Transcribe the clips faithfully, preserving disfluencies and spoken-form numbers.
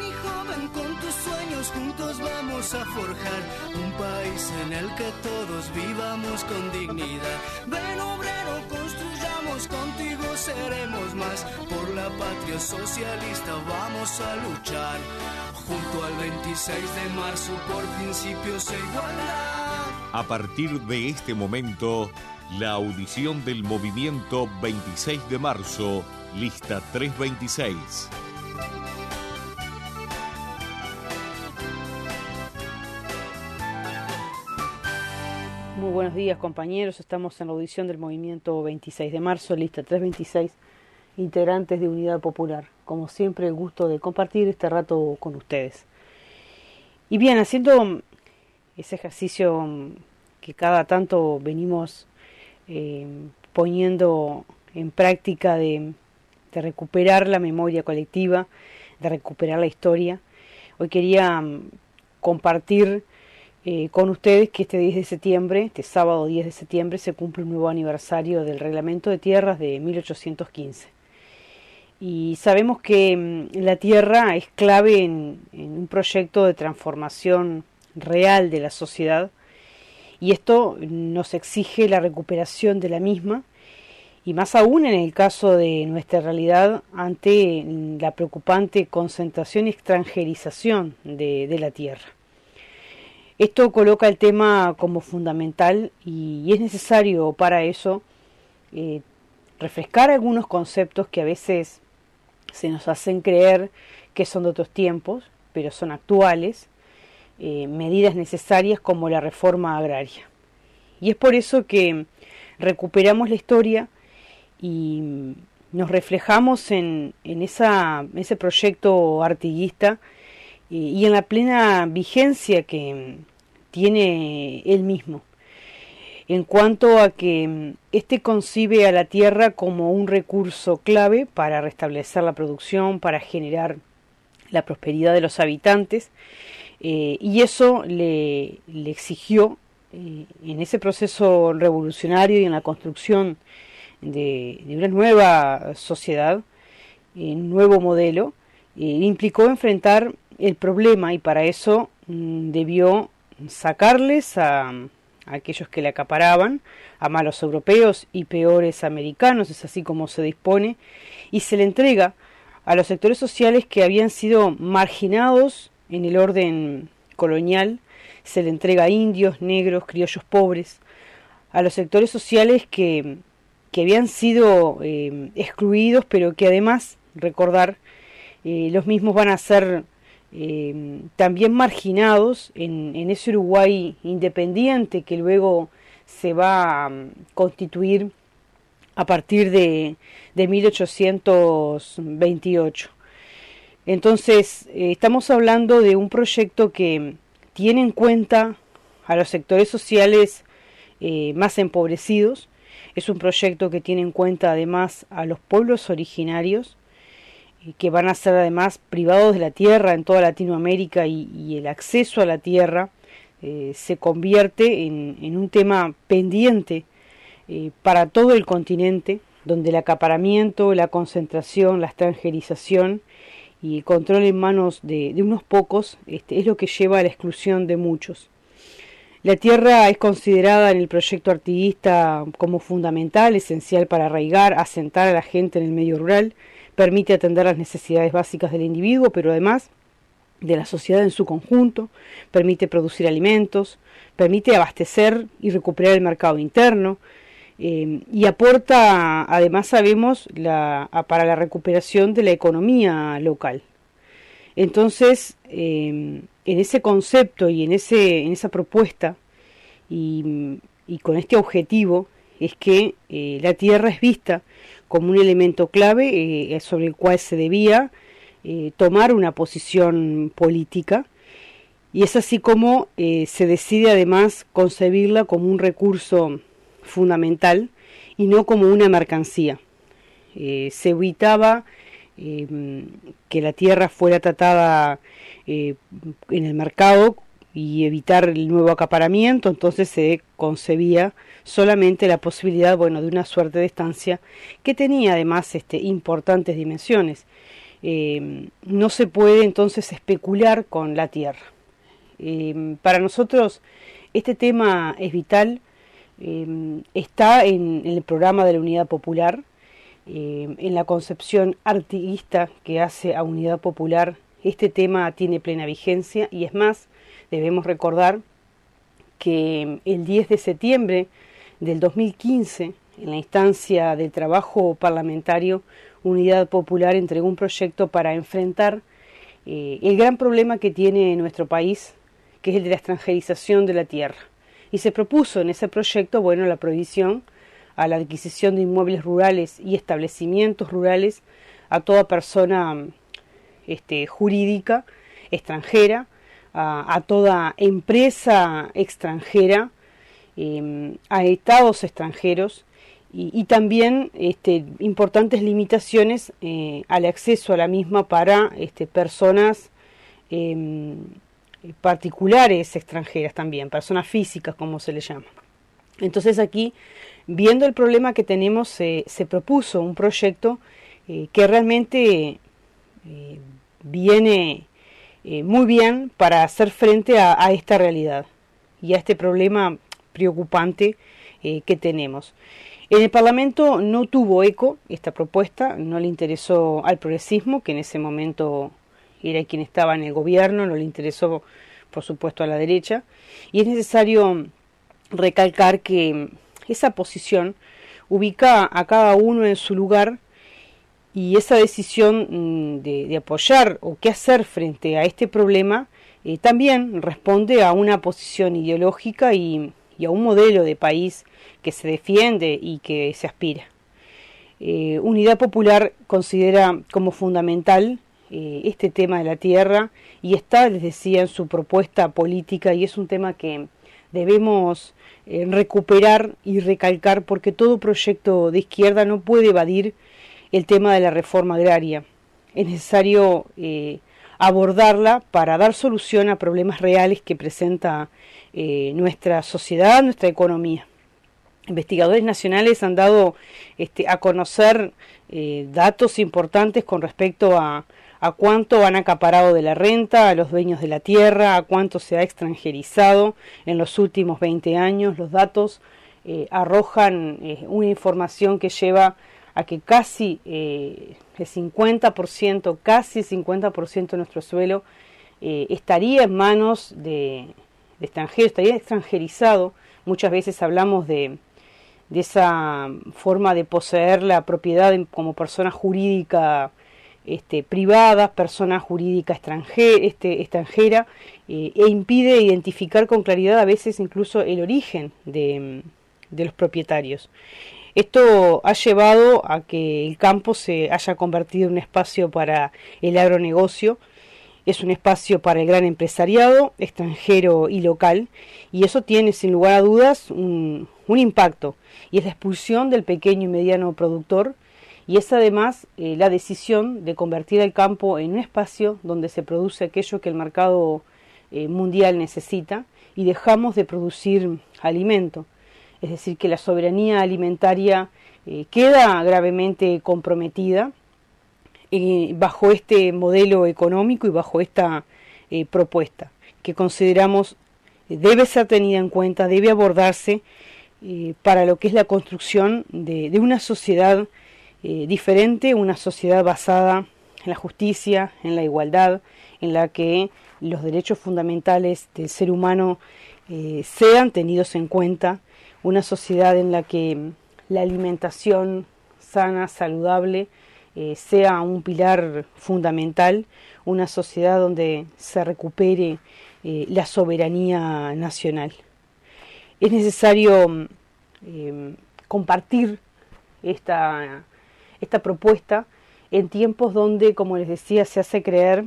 Ven hijo, ven con tus sueños, juntos vamos a forjar un país en el que todos vivamos con dignidad. Ven obrero, construyamos, contigo seremos más. Por la patria socialista vamos a luchar, junto al veintiséis de marzo por principios e igualdad. A partir de este momento, la audición del movimiento veintiséis de marzo, lista trescientos veintiséis. Muy buenos días, compañeros. Estamos en la audición del movimiento veintiséis de marzo, lista trescientos veintiséis, integrantes de Unidad Popular. Como siempre, el gusto de compartir este rato con ustedes. Y bien, haciendo ese ejercicio que cada tanto venimos eh, poniendo en práctica de, de recuperar la memoria colectiva, de recuperar la historia, hoy quería compartir Eh, con ustedes que este diez de septiembre, este sábado diez de septiembre, se cumple un nuevo aniversario del Reglamento de Tierras de mil ochocientos quince. Y sabemos que mm, la tierra es clave en, en un proyecto de transformación real de la sociedad, y esto nos exige la recuperación de la misma, y más aún en el caso de nuestra realidad ante la preocupante concentración y extranjerización de, de la tierra. Esto coloca el tema como fundamental y es necesario para eso eh, refrescar algunos conceptos que a veces se nos hacen creer que son de otros tiempos, pero son actuales, eh, medidas necesarias como la reforma agraria. Y es por eso que recuperamos la historia y nos reflejamos en, en esa, ese proyecto artiguista eh, y en la plena vigencia que tiene él mismo, en cuanto a que éste concibe a la tierra como un recurso clave para restablecer la producción, para generar la prosperidad de los habitantes, eh, y eso le, le exigió eh, en ese proceso revolucionario y en la construcción de, de una nueva sociedad, eh, un nuevo modelo, eh, implicó enfrentar el problema, y para eso mm, debió sacarles a, a aquellos que le acaparaban, a malos europeos y peores americanos, es así como se dispone, y se le entrega a los sectores sociales que habían sido marginados en el orden colonial, se le entrega a indios, negros, criollos pobres, a los sectores sociales que, que habían sido eh, excluidos, pero que además, recordar, eh, los mismos van a ser Eh, también marginados en, en ese Uruguay independiente que luego se va a um, constituir a partir de, de mil ochocientos veintiocho. Entonces, eh, estamos hablando de un proyecto que tiene en cuenta a los sectores sociales eh, más empobrecidos. Es un proyecto que tiene en cuenta además a los pueblos originarios, que van a ser además privados de la tierra en toda Latinoamérica, y, y el acceso a la tierra eh, se convierte en, en un tema pendiente eh, para todo el continente, donde el acaparamiento, la concentración, la extranjerización y el control en manos de, de unos pocos este, es lo que lleva a la exclusión de muchos. La tierra es considerada en el proyecto artiguista como fundamental, esencial para arraigar, asentar a la gente en el medio rural, permite atender las necesidades básicas del individuo, pero además de la sociedad en su conjunto, permite producir alimentos, permite abastecer y recuperar el mercado interno, eh, y aporta, además sabemos, la, a, para la recuperación de la economía local. Entonces, eh, en ese concepto y en, ese, en esa propuesta y, y con este objetivo es que eh, la tierra es vista como un elemento clave eh, sobre el cual se debía eh, tomar una posición política, y es así como eh, se decide además concebirla como un recurso fundamental y no como una mercancía. Eh, se evitaba eh, que la tierra fuera tratada eh, en el mercado y evitar el nuevo acaparamiento, entonces se concebía solamente la posibilidad, bueno, de una suerte de estancia que tenía además este, importantes dimensiones. eh, no se puede entonces especular con la tierra. Eh, para nosotros este tema es vital, eh, está en, en el programa de la Unidad Popular, eh, en la concepción artiguista que hace a Unidad Popular. Este tema tiene plena vigencia y es más, debemos recordar que el diez de septiembre del dos mil quince, en la instancia del trabajo parlamentario, Unidad Popular entregó un proyecto para enfrentar eh, el gran problema que tiene nuestro país, que es el de la extranjerización de la tierra. Y se propuso en ese proyecto, bueno, la prohibición a la adquisición de inmuebles rurales y establecimientos rurales a toda persona este, jurídica extranjera, a, a toda empresa extranjera, eh, a estados extranjeros, y, y también este, importantes limitaciones eh, al acceso a la misma para este, personas eh, particulares extranjeras también, personas físicas como se le llama. Entonces aquí, viendo el problema que tenemos, se, se propuso un proyecto eh, que realmente eh, viene eh, muy bien para hacer frente a, a esta realidad y a este problema preocupante eh, que tenemos. En el Parlamento no tuvo eco esta propuesta, no le interesó al progresismo, que en ese momento era quien estaba en el gobierno, no le interesó, por supuesto, a la derecha, y es necesario recalcar que esa posición ubica a cada uno en su lugar, y esa decisión de, de apoyar o qué hacer frente a este problema eh, también responde a una posición ideológica y, y a un modelo de país que se defiende y que se aspira. Eh, Unidad Popular considera como fundamental eh, este tema de la tierra y está, les decía, en su propuesta política, y es un tema que debemos eh, recuperar y recalcar, porque todo proyecto de izquierda no puede evadir el tema de la reforma agraria. Es necesario eh, abordarla para dar solución a problemas reales que presenta eh, nuestra sociedad, nuestra economía. Investigadores nacionales han dado este, a conocer eh, datos importantes con respecto a, a cuánto han acaparado de la renta a los dueños de la tierra, a cuánto se ha extranjerizado en los últimos veinte años. Los datos eh, arrojan eh, una información que lleva a que casi eh, el cincuenta por ciento, casi el cincuenta por ciento de nuestro suelo eh, estaría en manos de, de extranjeros, estaría extranjerizado. Muchas veces hablamos de de esa forma de poseer la propiedad como persona jurídica este, privada, persona jurídica extranjera, este, extranjera eh, e impide identificar con claridad a veces incluso el origen de, de los propietarios. Esto ha llevado a que el campo se haya convertido en un espacio para el agronegocio, es un espacio para el gran empresariado, extranjero y local, y eso tiene sin lugar a dudas un, un impacto, y es la expulsión del pequeño y mediano productor, y es además eh, la decisión de convertir el campo en un espacio donde se produce aquello que el mercado eh, mundial necesita, y dejamos de producir alimento. Es decir, que la soberanía alimentaria eh, queda gravemente comprometida eh, bajo este modelo económico y bajo esta eh, propuesta, que consideramos eh, debe ser tenida en cuenta, debe abordarse eh, para lo que es la construcción de, de una sociedad eh, diferente, una sociedad basada en la justicia, en la igualdad, en la que los derechos fundamentales del ser humano eh, sean tenidos en cuenta, una sociedad en la que la alimentación sana, saludable, eh, sea un pilar fundamental, una sociedad donde se recupere eh, la soberanía nacional. Es necesario eh, compartir esta, esta propuesta en tiempos donde, como les decía, se hace creer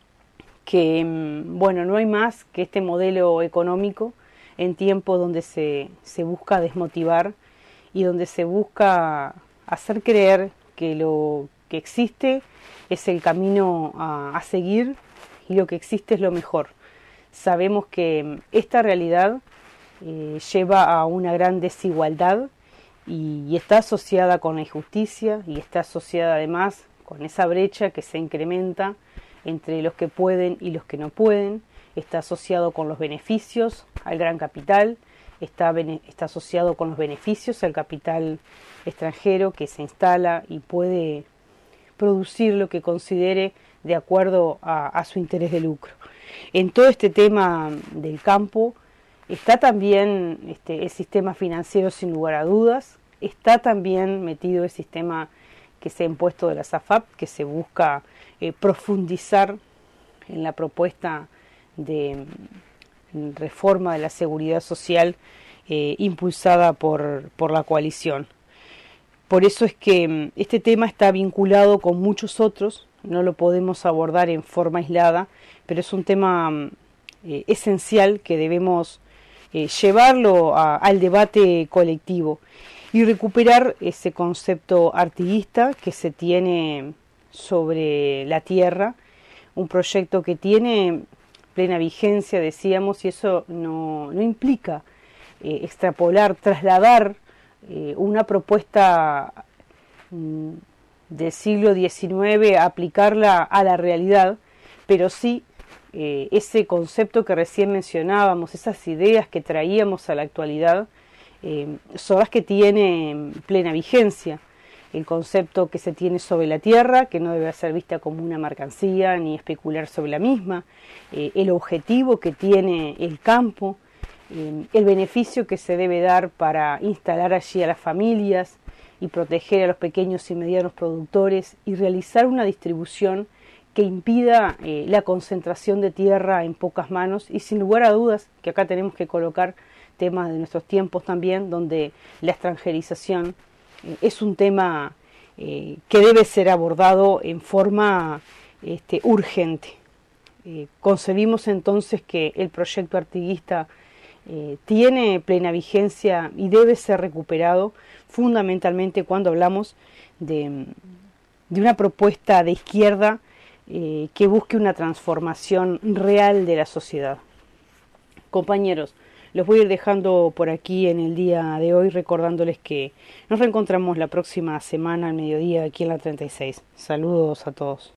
que, bueno, no hay más que este modelo económico, en tiempos donde se, se busca desmotivar y donde se busca hacer creer que lo que existe es el camino a, a seguir y lo que existe es lo mejor. Sabemos que esta realidad eh, lleva a una gran desigualdad y, y está asociada con la injusticia y está asociada además con con esa brecha que se incrementa entre los que pueden y los que no pueden, está asociado con los beneficios al gran capital, está, está asociado con los beneficios al capital extranjero que se instala y puede producir lo que considere de acuerdo a, a su interés de lucro. En todo este tema del campo está también este, el sistema financiero sin lugar a dudas, está también metido el sistema que se ha impuesto de la S A F A P, que se busca eh, profundizar en la propuesta de reforma de la seguridad social eh, impulsada por, por la coalición. Por eso es que este tema está vinculado con muchos otros, no lo podemos abordar en forma aislada, pero es un tema eh, esencial que debemos eh, llevarlo a, al debate colectivo y recuperar ese concepto artiguista que se tiene sobre la tierra, un proyecto que tiene plena vigencia, decíamos, y eso no, no implica eh, extrapolar, trasladar eh, una propuesta mm, del siglo diecinueve, aplicarla a la realidad, pero sí eh, ese concepto que recién mencionábamos, esas ideas que traíamos a la actualidad, eh, son las que tienen plena vigencia. El concepto que se tiene sobre la tierra, que no debe ser vista como una mercancía ni especular sobre la misma, eh, el objetivo que tiene el campo, eh, el beneficio que se debe dar para instalar allí a las familias y proteger a los pequeños y medianos productores y realizar una distribución que impida eh, la concentración de tierra en pocas manos y sin lugar a dudas que acá tenemos que colocar temas de nuestros tiempos también, donde la extranjerización eh, es un tema eh, que debe ser abordado en forma este, urgente. Eh, concebimos entonces que el proyecto artiguista eh, tiene plena vigencia y debe ser recuperado fundamentalmente cuando hablamos de, de una propuesta de izquierda eh, que busque una transformación real de la sociedad. Compañeros, los voy a ir dejando por aquí en el día de hoy, recordándoles que nos reencontramos la próxima semana al mediodía aquí en la treinta y seis. Saludos a todos.